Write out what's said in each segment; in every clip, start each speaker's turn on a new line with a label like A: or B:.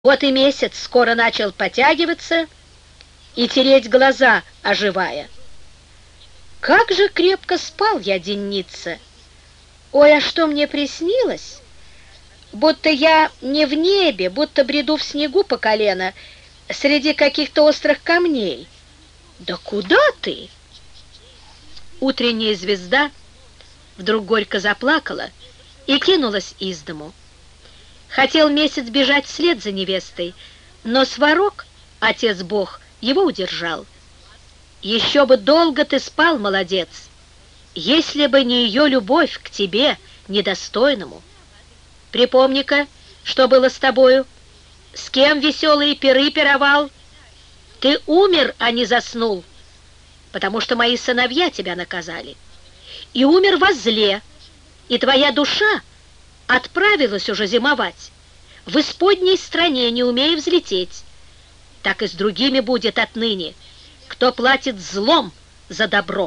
A: Вот и месяц скоро начал потягиваться и тереть глаза, оживая. Как же крепко спал я, денница! Ой, а что мне приснилось? Будто я не в небе, будто бреду в снегу по колено среди каких-то острых камней. Да куда ты? Утренняя звезда вдруг горько заплакала и кинулась из дому. Хотел месяц бежать вслед за невестой, но Сварог, отец-бог, его удержал. Еще бы долго ты спал, молодец, если бы не ее любовь к тебе, недостойному. Припомни-ка, что было с тобою, с кем веселые пиры пировал. Ты умер, а не заснул, потому что мои сыновья тебя наказали. И умер во зле, и твоя душа отправилась уже зимовать в исподней стране, не умея взлететь. Так и с другими будет отныне, кто платит злом за добро.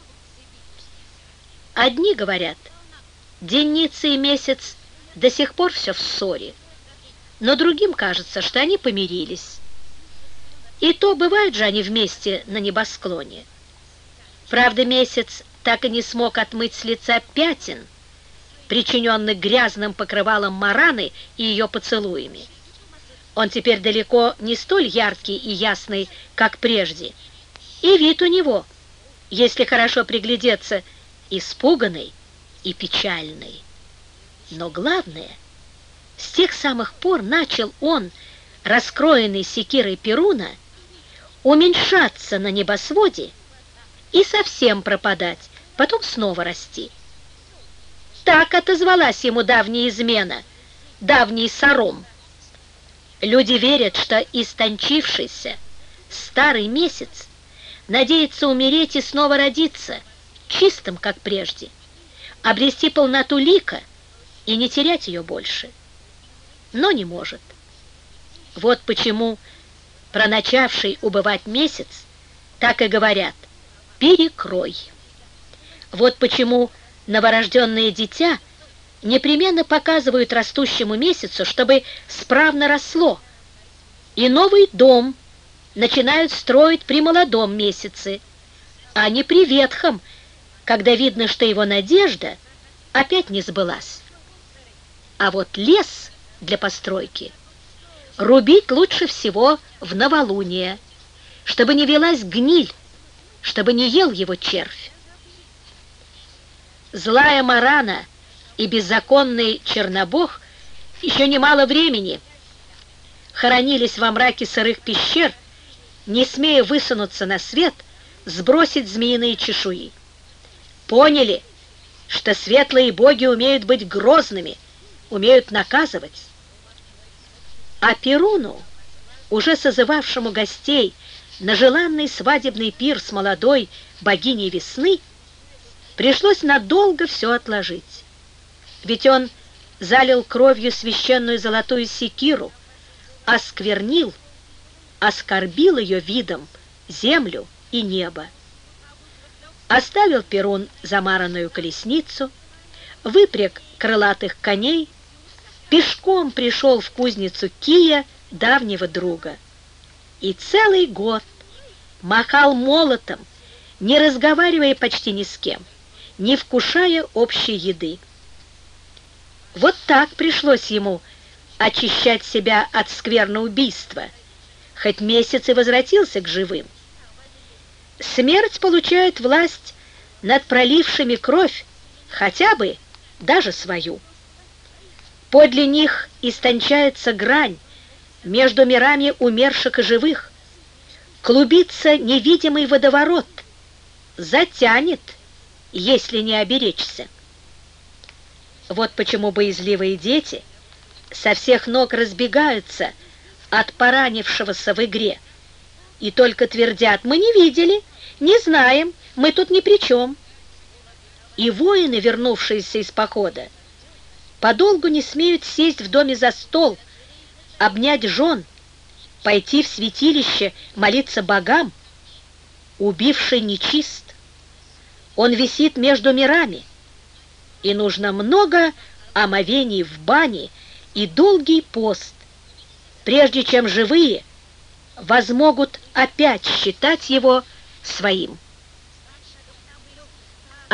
A: Одни говорят, денница и месяц до сих пор все в ссоре, но другим кажется, что они помирились. И то бывают же они вместе на небосклоне. Правда, месяц так и не смог отмыть с лица пятен, причиненных грязным покрывалом Мараны и ее поцелуями. Он теперь далеко не столь яркий и ясный, как прежде, и вид у него, если хорошо приглядеться, испуганный и печальный. Но главное, с тех самых пор начал он, раскроенный секирой Перуна, уменьшаться на небосводе и совсем пропадать, потом снова расти. Так отозвалась ему давняя измена, давний сором. Люди верят, что истончившийся старый месяц надеется умереть и снова родиться, чистым, как прежде, обрести полноту лика и не терять ее больше. Но не может. Вот почему про начавший убывать месяц так и говорят: перекрой. Вот почему новорожденное дитя непременно показывают растущему месяцу, чтобы справно росло, и новый дом начинают строить при молодом месяце, а не при ветхом, когда видно, что его надежда опять не сбылась. А вот лес для постройки рубить лучше всего в новолуние, чтобы не велась гниль, чтобы не ел его червь. Злая Марана и беззаконный Чернобог еще немало времени хоронились во мраке сырых пещер, не смея высунуться на свет, сбросить змеиные чешуи. Поняли, что светлые боги умеют быть грозными, умеют наказывать. А Перуну, уже созывавшему гостей на желанный свадебный пир с молодой богиней весны, пришлось надолго все отложить. Ведь он залил кровью священную золотую секиру, осквернил, оскорбил ее видом землю и небо. Оставил Перун замаранную колесницу, выпряг крылатых коней, пешком пришел в кузницу Кия, давнего друга, и целый год махал молотом, не разговаривая почти ни с кем, не вкушая общей еды. Вот так пришлось ему очищать себя от скверноубийства, хоть месяц и возвратился к живым. Смерть получает власть над пролившими кровь, хотя бы даже свою. Подле них истончается грань между мирами умерших и живых, клубится невидимый водоворот, затянет, если не оберечься. Вот почему боязливые дети со всех ног разбегаются от поранившегося в игре и только твердят: мы не видели, не знаем, мы тут ни при чем. И воины, вернувшиеся из похода, подолгу не смеют сесть в доме за стол, обнять жен, пойти в святилище молиться богам. Убивший нечист, он висит между мирами, и нужно много омовений в бане и долгий пост, прежде чем живые возмогут опять считать его своим.